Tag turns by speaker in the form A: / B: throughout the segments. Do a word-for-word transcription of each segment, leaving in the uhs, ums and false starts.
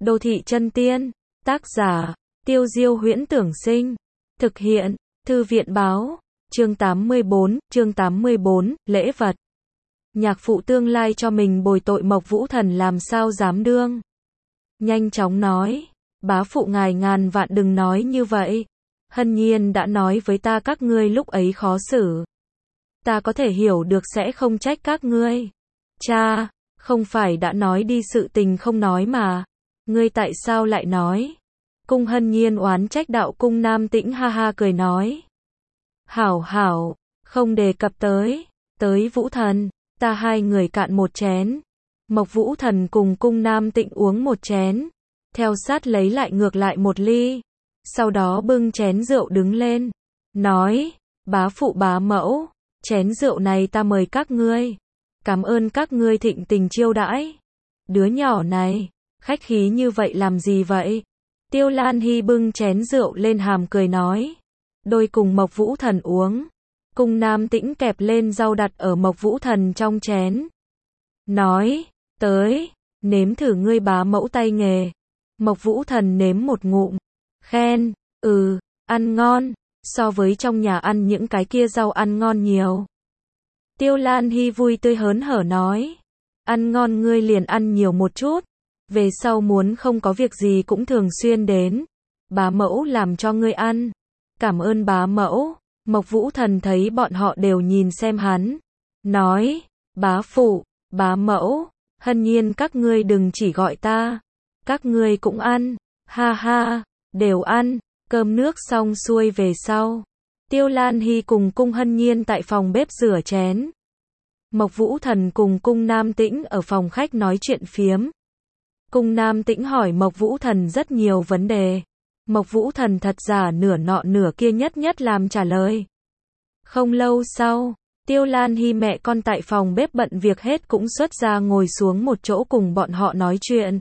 A: Đô thị chân tiên, tác giả, Tiêu Diêu Huyễn Tưởng Sinh, thực hiện, Thư viện báo, chương tám mươi bốn, chương tám mươi bốn, lễ vật. Nhạc phụ tương lai cho mình bồi tội Mộc Vũ Thần làm sao dám đương. Nhanh chóng nói, bá phụ ngài ngàn vạn đừng nói như vậy. Hân Nhiên đã nói với ta các ngươi lúc ấy khó xử. Ta có thể hiểu được sẽ không trách các ngươi. Cha, không phải đã nói đi sự tình không nói mà. Ngươi tại sao lại nói? Cung Hân Nhiên oán trách đạo Cung Nam Tĩnh ha ha cười nói. Hảo hảo, không đề cập tới, tới Vũ Thần, ta hai người cạn một chén. Mộc Vũ Thần cùng Cung Nam Tĩnh uống một chén, theo sát lấy lại ngược lại một ly, sau đó bưng chén rượu đứng lên, nói, bá phụ bá mẫu, chén rượu này ta mời các ngươi, cảm ơn các ngươi thịnh tình chiêu đãi. Đứa nhỏ này, khách khí như vậy làm gì vậy? Tiêu Lan Hy bưng chén rượu lên hàm cười nói, đôi cùng Mộc Vũ Thần uống. Cung Nam Tĩnh kẹp lên rau đặt ở Mộc Vũ Thần trong chén, nói, tới, nếm thử ngươi bá mẫu tay nghề. Mộc Vũ Thần nếm một ngụm, khen, ừ, ăn ngon, so với trong nhà ăn những cái kia rau ăn ngon nhiều. Tiêu Lan Hy vui tươi hớn hở nói, ăn ngon ngươi liền ăn nhiều một chút, về sau muốn không có việc gì cũng thường xuyên đến, bá mẫu làm cho ngươi ăn. Cảm ơn bá mẫu. Mộc Vũ Thần thấy bọn họ đều nhìn xem hắn, nói, bá phụ, bá mẫu, Hân Nhiên các ngươi đừng chỉ gọi ta, các ngươi cũng ăn, ha ha, đều ăn. Cơm nước xong xuôi về sau, Tiêu Lan Hy cùng Cung Hân Nhiên tại phòng bếp rửa chén. Mộc Vũ Thần cùng Cung Nam Tĩnh ở phòng khách nói chuyện phiếm. Cung Nam Tĩnh hỏi Mộc Vũ Thần rất nhiều vấn đề. Mộc Vũ Thần thật giả nửa nọ nửa kia nhất nhất làm trả lời. Không lâu sau, Tiêu Lan Hy mẹ con tại phòng bếp bận việc hết cũng xuất ra ngồi xuống một chỗ cùng bọn họ nói chuyện.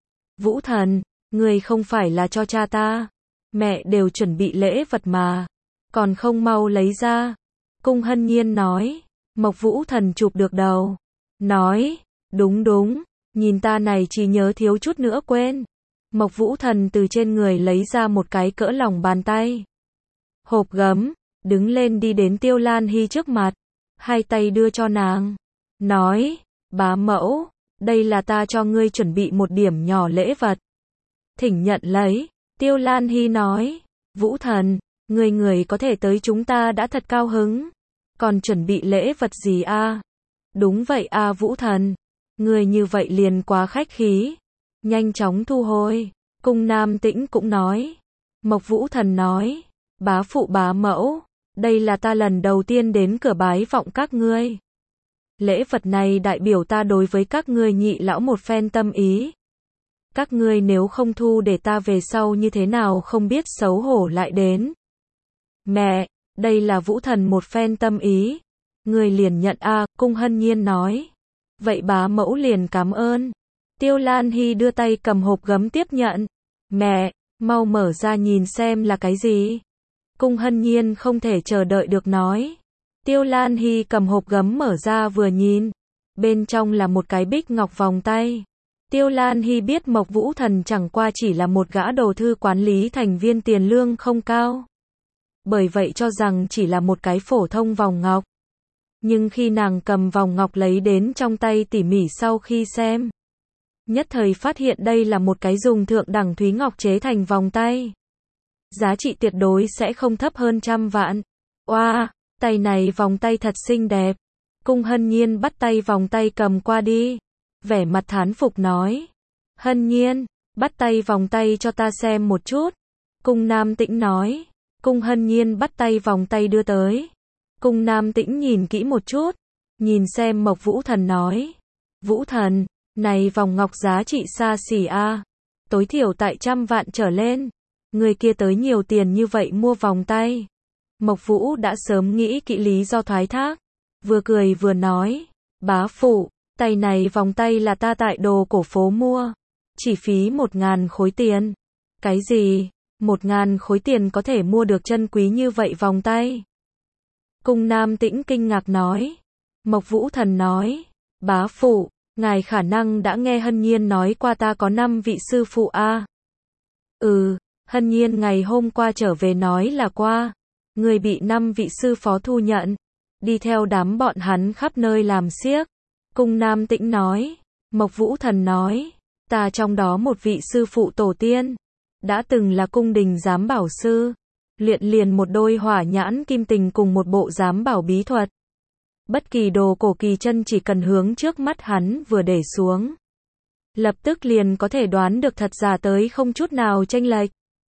A: Vũ Thần, người không phải là cho cha ta, mẹ đều chuẩn bị lễ vật mà, còn không mau lấy ra. Cung Hân Nhiên nói. Mộc Vũ Thần chụp được đầu, nói, đúng đúng, nhìn ta này chỉ nhớ thiếu chút nữa quên. Mộc Vũ Thần từ trên người lấy ra một cái cỡ lòng bàn tay hộp gấm, đứng lên đi đến Tiêu Lan Hy trước mặt, hai tay đưa cho nàng, nói, bá mẫu, đây là ta cho ngươi chuẩn bị một điểm nhỏ lễ vật, thỉnh nhận lấy. Tiêu Lan Hy nói, Vũ Thần, người người có thể tới chúng ta đã thật cao hứng, còn chuẩn bị lễ vật gì a? À? Đúng vậy a à, Vũ Thần, người như vậy liền quá khách khí, nhanh chóng thu hồi. Cung Nam Tĩnh cũng nói. Mộc Vũ Thần nói, bá phụ bá mẫu, đây là ta lần đầu tiên đến cửa bái vọng các ngươi. Lễ vật này đại biểu ta đối với các ngươi nhị lão một phen tâm ý. Các ngươi nếu không thu để ta về sau như thế nào không biết xấu hổ lại đến. Mẹ, đây là Vũ Thần một phen tâm ý. Người liền nhận a à, Cung Hân Nhiên nói. Vậy bá mẫu liền cảm ơn. Tiêu Lan Hy đưa tay cầm hộp gấm tiếp nhận. Mẹ, mau mở ra nhìn xem là cái gì. Cung Hân Nhiên không thể chờ đợi được nói. Tiêu Lan Hy cầm hộp gấm mở ra vừa nhìn. Bên trong là một cái bích ngọc vòng tay. Tiêu Lan Hy biết Mộc Vũ Thần chẳng qua chỉ là một gã đồ thư quản lý thành viên tiền lương không cao. Bởi vậy cho rằng chỉ là một cái phổ thông vòng ngọc. Nhưng khi nàng cầm vòng ngọc lấy đến trong tay tỉ mỉ sau khi xem, nhất thời phát hiện đây là một cái dùng thượng đẳng thúy ngọc chế thành vòng tay. Giá trị tuyệt đối sẽ không thấp hơn trăm vạn. Oa, wow, tay này vòng tay thật xinh đẹp. Cung Hân Nhiên bắt tay vòng tay cầm qua đi, vẻ mặt thán phục nói. Hân Nhiên, bắt tay vòng tay cho ta xem một chút. Cung Nam Tĩnh nói. Cung Hân Nhiên bắt tay vòng tay đưa tới. Cung Nam Tĩnh nhìn kỹ một chút, nhìn xem Mộc Vũ Thần nói. Vũ Thần, này vòng ngọc giá trị xa xỉ a, à, tối thiểu tại trăm vạn trở lên. Người kia tới nhiều tiền như vậy mua vòng tay. Mộc Vũ đã sớm nghĩ kỹ lý do thoái thác, vừa cười vừa nói, bá phụ, tay này vòng tay là ta tại đồ cổ phố mua, chỉ phí một ngàn khối tiền. Cái gì? Một ngàn khối tiền có thể mua được chân quý như vậy vòng tay? Cung Nam Tĩnh kinh ngạc nói. Mộc Vũ Thần nói, bá phụ, ngài khả năng đã nghe Hân Nhiên nói qua ta có năm vị sư phụ a. À? Ừ, Hân Nhiên ngày hôm qua trở về nói là qua. Người bị năm vị sư phó thu nhận, đi theo đám bọn hắn khắp nơi làm xiếc. Cung Nam Tĩnh nói, Mộc Vũ Thần nói, ta trong đó một vị sư phụ tổ tiên, đã từng là cung đình giám bảo sư, luyện liền một đôi hỏa nhãn kim tình cùng một bộ giám bảo bí thuật. Bất kỳ đồ cổ kỳ chân chỉ cần hướng trước mắt hắn vừa để xuống, lập tức liền có thể đoán được thật giả tới không chút nào chênh lệch.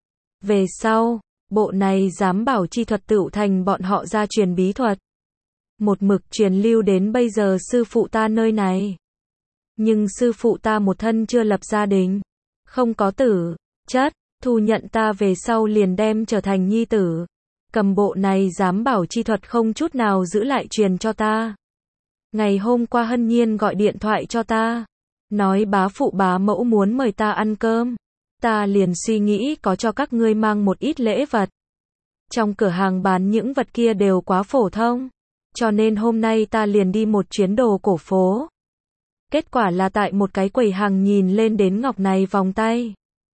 A: Về sau, bộ này giám bảo chi thuật tựu thành bọn họ gia truyền bí thuật. Một mực truyền lưu đến bây giờ sư phụ ta nơi này. Nhưng sư phụ ta một thân chưa lập gia đình, không có tử chất, thu nhận ta về sau liền đem trở thành nhi tử. Cầm bộ này giám bảo chi thuật không chút nào giữ lại truyền cho ta. Ngày hôm qua Hân Nhiên gọi điện thoại cho ta, nói bá phụ bá mẫu muốn mời ta ăn cơm. Ta liền suy nghĩ có cho các ngươi mang một ít lễ vật. Trong cửa hàng bán những vật kia đều quá phổ thông, cho nên hôm nay ta liền đi một chuyến đồ cổ phố. Kết quả là tại một cái quầy hàng nhìn lên đến ngọc này vòng tay.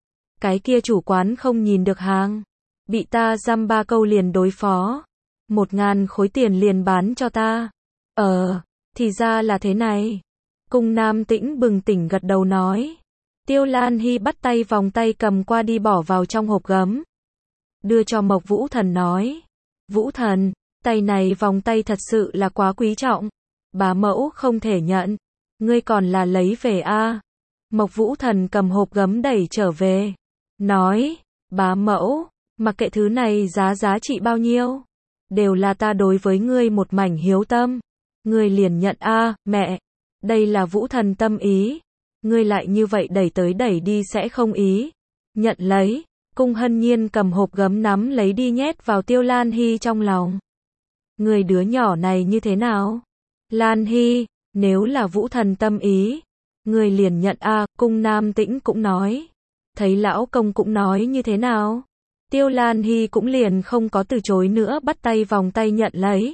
A: Cái kia chủ quán không nhìn được hàng, bị ta dăm ba câu liền đối phó. Một ngàn khối tiền liền bán cho ta. Ờ, thì ra là thế này. Cung Nam Tĩnh bừng tỉnh gật đầu nói. Tiêu Lan Hy bắt tay vòng tay cầm qua đi bỏ vào trong hộp gấm. Đưa cho Mộc Vũ Thần nói. Vũ Thần, tay này vòng tay thật sự là quá quý trọng. Bá mẫu không thể nhận. Ngươi còn là lấy về a. À? Mộc Vũ Thần cầm hộp gấm đẩy trở về. Nói, bá mẫu, mặc kệ thứ này giá giá trị bao nhiêu, đều là ta đối với ngươi một mảnh hiếu tâm. Ngươi liền nhận a. À, mẹ, đây là Vũ Thần tâm ý. Ngươi lại như vậy đẩy tới đẩy đi sẽ không ý. Nhận lấy. Cung Hân Nhiên cầm hộp gấm nắm lấy đi nhét vào Tiêu Lan Hy trong lòng. Người đứa nhỏ này như thế nào? Lan Hy, nếu là Vũ Thần tâm ý, người liền nhận a. À, Cung Nam Tĩnh cũng nói. Thấy lão công cũng nói như thế nào? Tiêu Lan Hy cũng liền không có từ chối nữa, bắt tay vòng tay nhận lấy.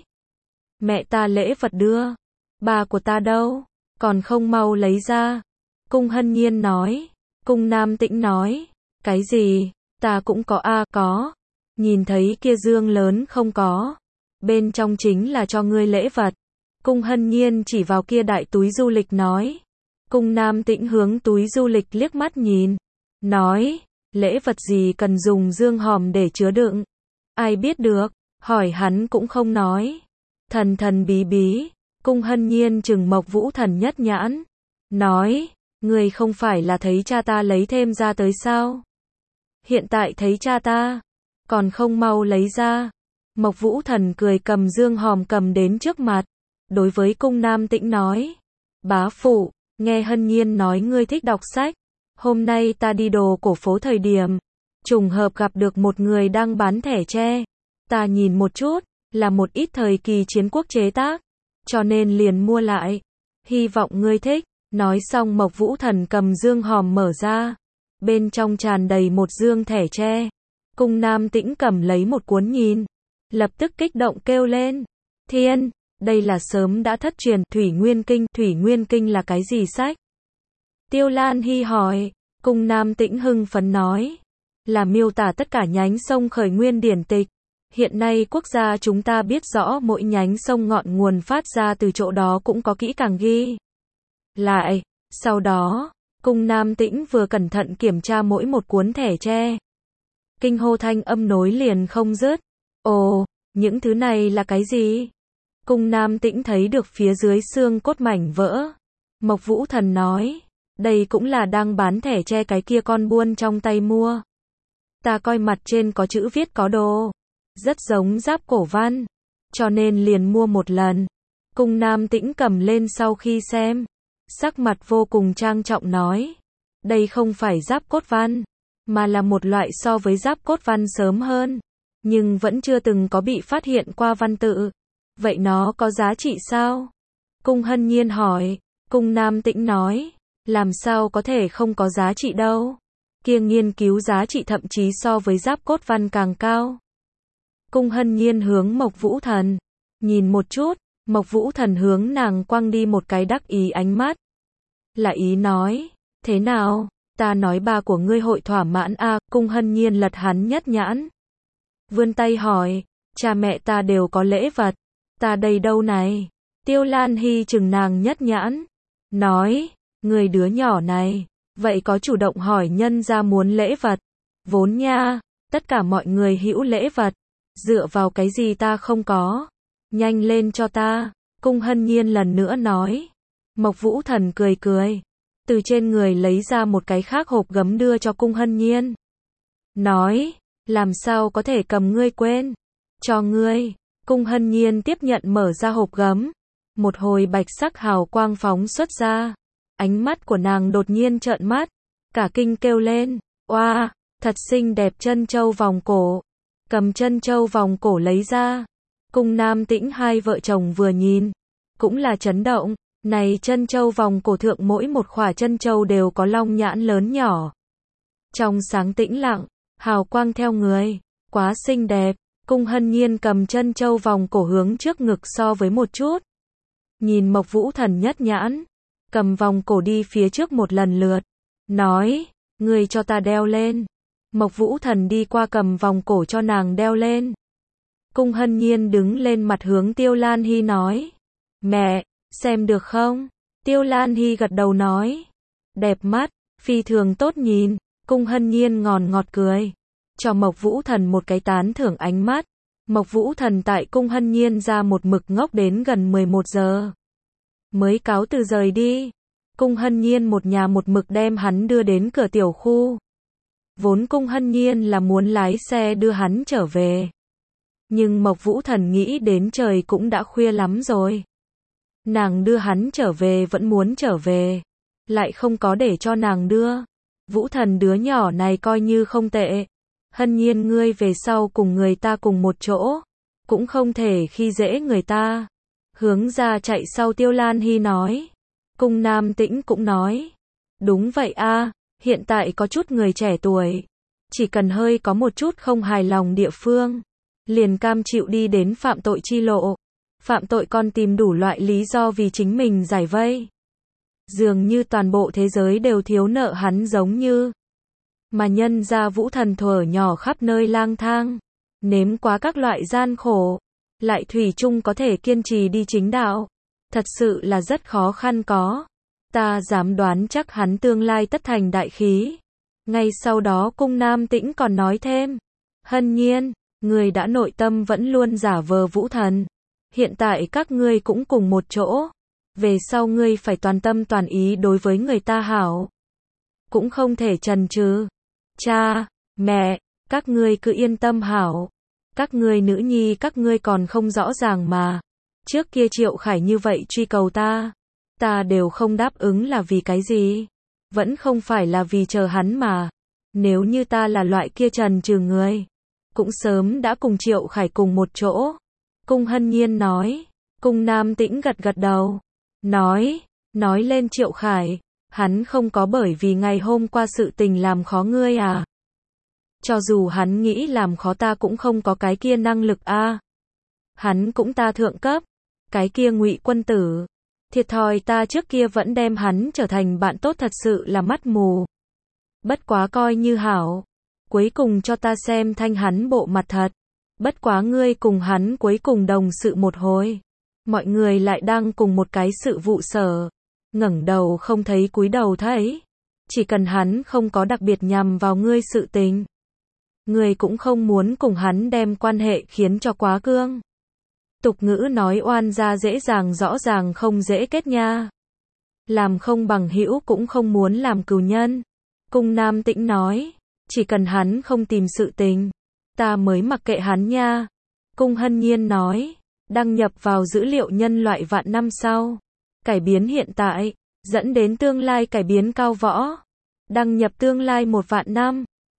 A: Mẹ ta lễ vật đưa. Bà của ta đâu? Còn không mau lấy ra. Cung Hân Nhiên nói. Cung Nam Tĩnh nói. Cái gì? Ta cũng có a. À, có. Nhìn thấy kia dương lớn không có. Bên trong chính là cho ngươi lễ vật. Cung Hân Nhiên chỉ vào kia đại túi du lịch nói. Cung Nam Tĩnh hướng túi du lịch liếc mắt nhìn. Nói. Lễ vật gì cần dùng dương hòm để chứa đựng? Ai biết được? Hỏi hắn cũng không nói. Thần thần bí bí. Cung Hân Nhiên trừng Mộc Vũ Thần nhất nhãn. Nói. Người không phải là thấy cha ta lấy thêm ra tới sao? Hiện tại thấy cha ta, còn không mau lấy ra. Mộc Vũ Thần cười cầm dương hòm cầm đến trước mặt. Đối với Cung Nam Tĩnh nói. Bá phụ, nghe Hân Nhiên nói ngươi thích đọc sách. Hôm nay ta đi đồ cổ phố thời điểm, trùng hợp gặp được một người đang bán thẻ tre. Ta nhìn một chút, là một ít thời kỳ chiến quốc chế tác, cho nên liền mua lại. Hy vọng ngươi thích. Nói xong Mộc Vũ Thần cầm dương hòm mở ra. Bên trong tràn đầy một dương thẻ tre. Cung Nam Tĩnh cầm lấy một cuốn nhìn. Lập tức kích động kêu lên. Thiên, đây là sớm đã thất truyền Thủy Nguyên Kinh. Thủy Nguyên Kinh là cái gì sách? Tiêu Lan Hy hỏi. Cung Nam Tĩnh hưng phấn nói. Là miêu tả tất cả nhánh sông khởi nguyên điển tịch. Hiện nay quốc gia chúng ta biết rõ mỗi nhánh sông ngọn nguồn phát ra từ chỗ đó cũng có kỹ càng ghi lại. Sau đó, Cung Nam Tĩnh vừa cẩn thận kiểm tra mỗi một cuốn thẻ tre. Kinh hô thanh âm nối liền không dứt. Ồ, những thứ này là cái gì? Cung Nam Tĩnh thấy được phía dưới xương cốt mảnh vỡ. Mộc Vũ Thần nói. Đây cũng là đang bán thẻ tre cái kia con buôn trong tay mua. Ta coi mặt trên có chữ viết có đồ. Rất giống giáp cổ văn. Cho nên liền mua một lần. Cung Nam Tĩnh cầm lên sau khi xem. Sắc mặt vô cùng trang trọng nói. Đây không phải giáp cốt văn, mà là một loại so với giáp cốt văn sớm hơn, nhưng vẫn chưa từng có bị phát hiện qua văn tự. Vậy nó có giá trị sao? Cung Hân Nhiên hỏi. Cung Nam Tĩnh nói. Làm sao có thể không có giá trị đâu? Kia nghiên cứu giá trị thậm chí so với giáp cốt văn càng cao. Cung Hân Nhiên hướng Mộc Vũ Thần nhìn một chút. Mộc Vũ Thần hướng nàng quăng đi một cái đắc ý ánh mắt. là ý nói, thế nào, ta nói ba của ngươi hội thỏa mãn a? Cung Hân Nhiên lật hắn nhất nhãn. Vươn tay hỏi, cha mẹ ta đều có lễ vật, ta đây đâu này? Tiêu Lan Hy chừng nàng nhất nhãn, nói, người đứa nhỏ này, vậy có chủ động hỏi nhân ra muốn lễ vật, vốn nha, tất cả mọi người hữu lễ vật, dựa vào cái gì ta không có, nhanh lên cho ta, Cung Hân Nhiên lần nữa nói. Mộc Vũ Thần cười cười, từ trên người lấy ra một cái khác hộp gấm đưa cho Cung Hân Nhiên. Nói, làm sao có thể cầm ngươi quên, cho ngươi. Cung Hân Nhiên tiếp nhận mở ra hộp gấm, một hồi bạch sắc hào quang phóng xuất ra, ánh mắt của nàng đột nhiên trợn mắt, cả kinh kêu lên, oa, thật xinh đẹp chân châu vòng cổ, cầm chân châu vòng cổ lấy ra. Cung Nam Tĩnh hai vợ chồng vừa nhìn, cũng là chấn động, này chân châu vòng cổ thượng mỗi một khỏa chân châu đều có long nhãn lớn nhỏ. Trong sáng tĩnh lặng, hào quang theo người, quá xinh đẹp. Cung Hân Nhiên cầm chân châu vòng cổ hướng trước ngực so với một chút. Nhìn Mộc Vũ Thần nhất nhãn, cầm vòng cổ đi phía trước một lần lượt, nói, người cho ta đeo lên. Mộc Vũ Thần đi qua cầm vòng cổ cho nàng đeo lên. Cung Hân Nhiên đứng lên mặt hướng Tiêu Lan Hy nói, mẹ, xem được không? Tiêu Lan Hy gật đầu nói, đẹp mắt, phi thường tốt nhìn. Cung Hân Nhiên ngòn ngọt cười, cho Mộc Vũ Thần một cái tán thưởng ánh mắt. Mộc Vũ Thần tại Cung Hân Nhiên ra một mực ngốc đến gần mười một giờ. Mới cáo từ rời đi. Cung Hân Nhiên một nhà một mực đem hắn đưa đến cửa tiểu khu. Vốn Cung Hân Nhiên là muốn lái xe đưa hắn trở về. Nhưng Mộc Vũ Thần nghĩ đến trời cũng đã khuya lắm rồi. Nàng đưa hắn trở về vẫn muốn trở về. Lại không có để cho nàng đưa. Vũ Thần đứa nhỏ này coi như không tệ. Hân Nhiên ngươi về sau cùng người ta cùng một chỗ, cũng không thể khi dễ người ta. Hướng ra chạy sau Tiêu Lan Hy nói. Cung Nam Tĩnh cũng nói. Đúng vậy a, hiện tại có chút người trẻ tuổi, chỉ cần hơi có một chút không hài lòng địa phương, liền cam chịu đi đến phạm tội chi lộ. Phạm tội còn tìm đủ loại lý do vì chính mình giải vây. Dường như toàn bộ thế giới đều thiếu nợ hắn giống như. Mà nhân ra Vũ Thần thuở nhỏ khắp nơi lang thang, nếm quá các loại gian khổ, lại thủy chung có thể kiên trì đi chính đạo. Thật sự là rất khó khăn có. Ta dám đoán chắc hắn tương lai tất thành đại khí. Ngay sau đó Cung Nam Tĩnh còn nói thêm. Hân Nhiên, người đã nội tâm vẫn luôn giả vờ Vũ Thần. Hiện tại các ngươi cũng cùng một chỗ. Về sau ngươi phải toàn tâm toàn ý đối với người ta hảo. Cũng không thể chần chừ. Cha, mẹ, các ngươi cứ yên tâm hảo. Các ngươi nữ nhi các ngươi còn không rõ ràng mà. Trước kia Triệu Khải như vậy truy cầu ta. Ta đều không đáp ứng là vì cái gì. Vẫn không phải là vì chờ hắn mà. Nếu như ta là loại kia trần trừ người, cũng sớm đã cùng Triệu Khải cùng một chỗ. Cung Hân Nhiên nói. Cung Nam Tĩnh gật gật đầu. Nói, nói lên Triệu Khải. Hắn không có bởi vì ngày hôm qua sự tình làm khó ngươi à? Cho dù hắn nghĩ làm khó ta cũng không có cái kia năng lực a. À. Hắn cũng ta thượng cấp. Cái kia Ngụy Quân Tử. Thiệt thòi ta trước kia vẫn đem hắn trở thành bạn tốt thật sự là mắt mù. Bất quá coi như hảo. Cuối cùng cho ta xem thanh hắn bộ mặt thật. Bất quá ngươi cùng hắn cuối cùng đồng sự một hồi. Mọi người lại đang cùng một cái sự vụ sở. Ngẩng đầu không thấy cúi đầu thấy. Chỉ cần hắn không có đặc biệt nhằm vào ngươi sự tình. Ngươi cũng không muốn cùng hắn đem quan hệ khiến cho quá cương. Tục ngữ nói oan gia dễ dàng rõ ràng không dễ kết nha. Làm không bằng hữu cũng không muốn làm cừu nhân. Cung Nam Tĩnh nói. Chỉ cần hắn không tìm sự tình. Ta mới mặc kệ hắn nha. Cung Hân Nhiên nói. Đăng nhập vào dữ liệu nhân loại vạn năm sau. Cải biến hiện tại. Dẫn đến tương lai cải biến cao võ. Đăng nhập tương lai một vạn năm.